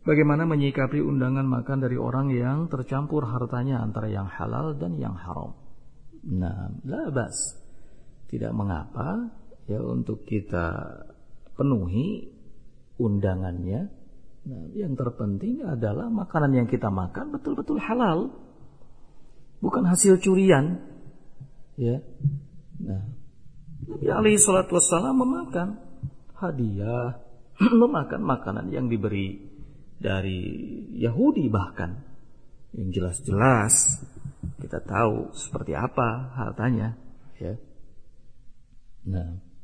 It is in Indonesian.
Bagaimana menyikapi undangan makan dari orang yang tercampur hartanya antara yang halal dan yang haram? Nah, la bas. Tidak mengapa ya untuk kita penuhi undangannya. Nah, yang terpenting adalah makanan yang kita makan betul-betul halal. Bukan hasil curian. Ya. Nah, Nabi alaihi salatu wassalam memakan hadiah, memakan makanan yang diberi dari Yahudi bahkan. Yang jelas-jelas kita tahu seperti apa hartanya, ya. Nah,